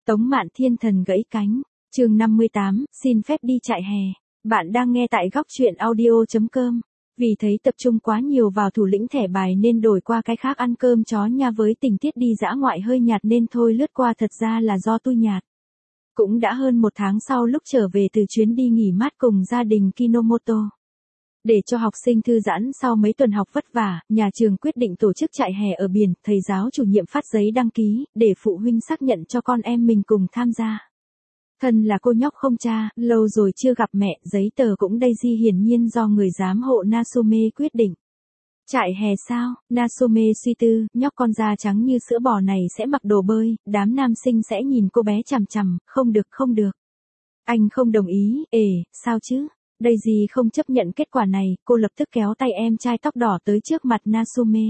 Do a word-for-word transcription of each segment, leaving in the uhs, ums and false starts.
Tống Mạn Thiên Thần gãy cánh, chương năm mươi tám, xin phép đi trại hè. Bạn đang nghe tại góc truyện audio chấm com. Vì thấy tập trung quá nhiều vào thủ lĩnh thẻ bài nên đổi qua cái khác ăn cơm chó nha với tình tiết đi dã ngoại hơi nhạt nên thôi lướt qua thật ra là do tôi nhạt. Cũng đã hơn một tháng sau lúc trở về từ chuyến đi nghỉ mát cùng gia đình Kinomoto. Để cho học sinh thư giãn sau mấy tuần học vất vả, nhà trường quyết định tổ chức trại hè ở biển, thầy giáo chủ nhiệm phát giấy đăng ký, để phụ huynh xác nhận cho con em mình cùng tham gia. Thân là cô nhóc không cha, lâu rồi chưa gặp mẹ, giấy tờ cũng Daisy hiển nhiên do người giám hộ Natsume quyết định. Trại hè sao? Natsume suy tư, nhóc con da trắng như sữa bò này sẽ mặc đồ bơi, đám nam sinh sẽ nhìn cô bé chằm chằm, không được không được. Anh không đồng ý, ề, sao chứ? Daisy không chấp nhận kết quả này, cô lập tức kéo tay em trai tóc đỏ tới trước mặt Natsume.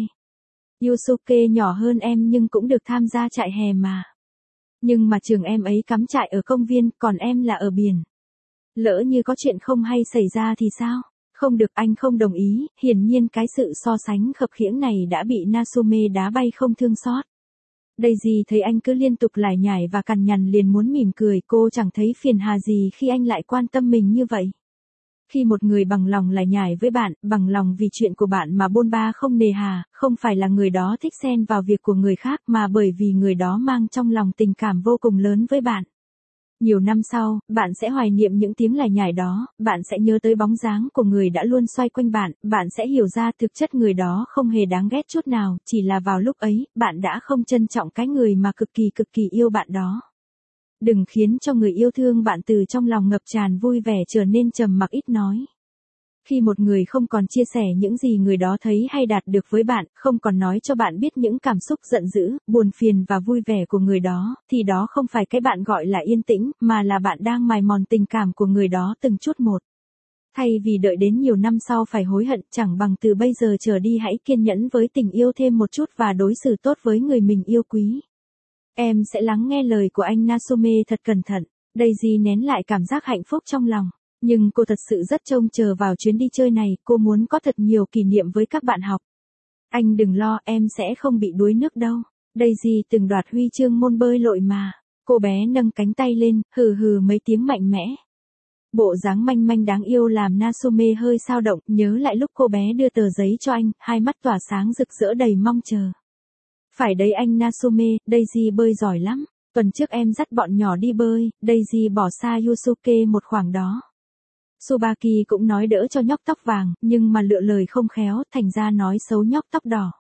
Yusuke nhỏ hơn em nhưng cũng được tham gia trại hè mà. Nhưng mà trường em ấy cắm trại ở công viên, còn em là ở biển. Lỡ như có chuyện không hay xảy ra thì sao? Không được, anh không đồng ý, hiển nhiên cái sự so sánh khập khiễng này đã bị Natsume đá bay không thương xót. Daisy thấy anh cứ liên tục lải nhải và cằn nhằn liền muốn mỉm cười, cô chẳng thấy phiền hà gì khi anh lại quan tâm mình như vậy. Khi một người bằng lòng lải nhải với bạn, bằng lòng vì chuyện của bạn mà bôn ba không nề hà, không phải là người đó thích xen vào việc của người khác mà bởi vì người đó mang trong lòng tình cảm vô cùng lớn với bạn. Nhiều năm sau, bạn sẽ hoài niệm những tiếng lải nhải đó, bạn sẽ nhớ tới bóng dáng của người đã luôn xoay quanh bạn, bạn sẽ hiểu ra thực chất người đó không hề đáng ghét chút nào, chỉ là vào lúc ấy, bạn đã không trân trọng cái người mà cực kỳ cực kỳ yêu bạn đó. Đừng khiến cho người yêu thương bạn từ trong lòng ngập tràn vui vẻ trở nên trầm mặc ít nói. Khi một người không còn chia sẻ những gì người đó thấy hay đạt được với bạn, không còn nói cho bạn biết những cảm xúc giận dữ, buồn phiền và vui vẻ của người đó, thì đó không phải cái bạn gọi là yên tĩnh, mà là bạn đang mài mòn tình cảm của người đó từng chút một. Thay vì đợi đến nhiều năm sau phải hối hận, chẳng bằng từ bây giờ trở đi hãy kiên nhẫn với tình yêu thêm một chút và đối xử tốt với người mình yêu quý. Em sẽ lắng nghe lời của anh Natsume thật cẩn thận. Daisy nén lại cảm giác hạnh phúc trong lòng. Nhưng cô thật sự rất trông chờ vào chuyến đi chơi này, cô muốn có thật nhiều kỷ niệm với các bạn học. Anh đừng lo, em sẽ không bị đuối nước đâu. Daisy từng đoạt huy chương môn bơi lội mà. Cô bé nâng cánh tay lên, hừ hừ mấy tiếng mạnh mẽ. Bộ dáng manh manh đáng yêu làm Natsume hơi xao động, nhớ lại lúc cô bé đưa tờ giấy cho anh, hai mắt tỏa sáng rực rỡ đầy mong chờ. Phải đấy anh Natsume, Daisy bơi giỏi lắm. Tuần trước em dắt bọn nhỏ đi bơi, Daisy bỏ xa Yusuke một khoảng đó. Tsubaki cũng nói đỡ cho nhóc tóc vàng, nhưng mà lựa lời không khéo, thành ra nói xấu nhóc tóc đỏ.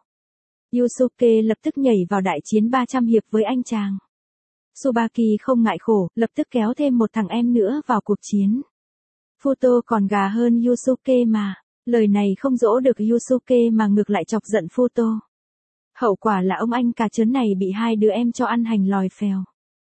Yusuke lập tức nhảy vào đại chiến ba trăm hiệp với anh chàng. Tsubaki không ngại khổ, lập tức kéo thêm một thằng em nữa vào cuộc chiến. Futo còn gà hơn Yusuke mà. Lời này không dỗ được Yusuke mà ngược lại chọc giận Futo. Hậu quả là ông anh cà chớn này bị hai đứa em cho ăn hành lòi phèo.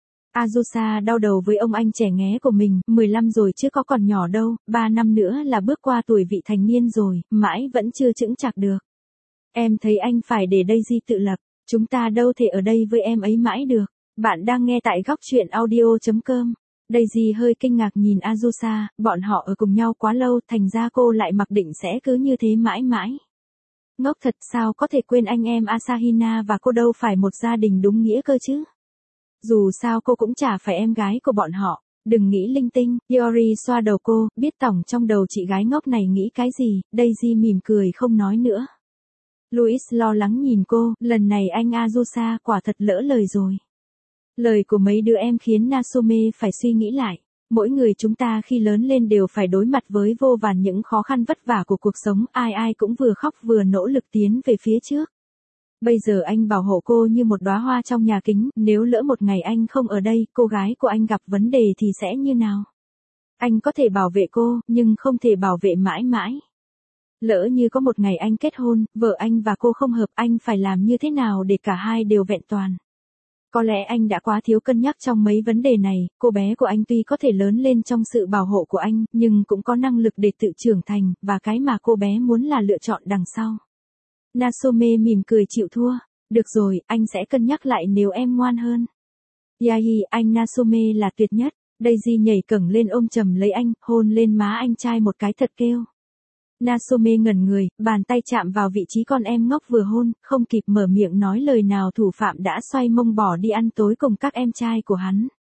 Azusa đau đầu với ông anh trẻ nghé của mình, mười lăm rồi chứ có còn nhỏ đâu, ba năm nữa là bước qua tuổi vị thành niên rồi, mãi vẫn chưa chững chạc được. Em thấy anh phải để Daisy tự lập, chúng ta đâu thể ở đây với em ấy mãi được. Bạn đang nghe tại góc truyện audio chấm com. Daisy hơi kinh ngạc nhìn Azusa, bọn họ ở cùng nhau quá lâu, thành ra cô lại mặc định sẽ cứ như thế mãi mãi. Ngốc thật, sao có thể quên anh em Asahina và cô đâu phải một gia đình đúng nghĩa cơ chứ. Dù sao cô cũng chả phải em gái của bọn họ, đừng nghĩ linh tinh. Yori xoa đầu cô, biết tổng trong đầu chị gái ngốc này nghĩ cái gì, Daisy mỉm cười không nói nữa. Louis lo lắng nhìn cô, lần này anh Azusa quả thật lỡ lời rồi. Lời của mấy đứa em khiến Natsume phải suy nghĩ lại. Mỗi người chúng ta khi lớn lên đều phải đối mặt với vô vàn những khó khăn vất vả của cuộc sống, ai ai cũng vừa khóc vừa nỗ lực tiến về phía trước. Bây giờ anh bảo hộ cô như một đóa hoa trong nhà kính, nếu lỡ một ngày anh không ở đây, cô gái của anh gặp vấn đề thì sẽ như nào? Anh có thể bảo vệ cô, nhưng không thể bảo vệ mãi mãi. Lỡ như có một ngày anh kết hôn, vợ anh và cô không hợp, anh phải làm như thế nào để cả hai đều vẹn toàn? Có lẽ anh đã quá thiếu cân nhắc trong mấy vấn đề này, cô bé của anh tuy có thể lớn lên trong sự bảo hộ của anh, nhưng cũng có năng lực để tự trưởng thành, và cái mà cô bé muốn là lựa chọn đằng sau. Natsume mỉm cười chịu thua. Được rồi, anh sẽ cân nhắc lại nếu em ngoan hơn. Yai, anh Natsume là tuyệt nhất. Daisy nhảy cẳng lên ôm chầm lấy anh, hôn lên má anh trai một cái thật kêu. Natsume ngẩn người, bàn tay chạm vào vị trí con em ngốc vừa hôn, không kịp mở miệng nói lời nào thủ phạm đã xoay mông bỏ đi ăn tối cùng các em trai của hắn.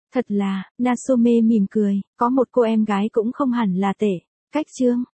Thật là, Nasome mỉm cười, có một cô em gái cũng không hẳn là tệ. Cách chương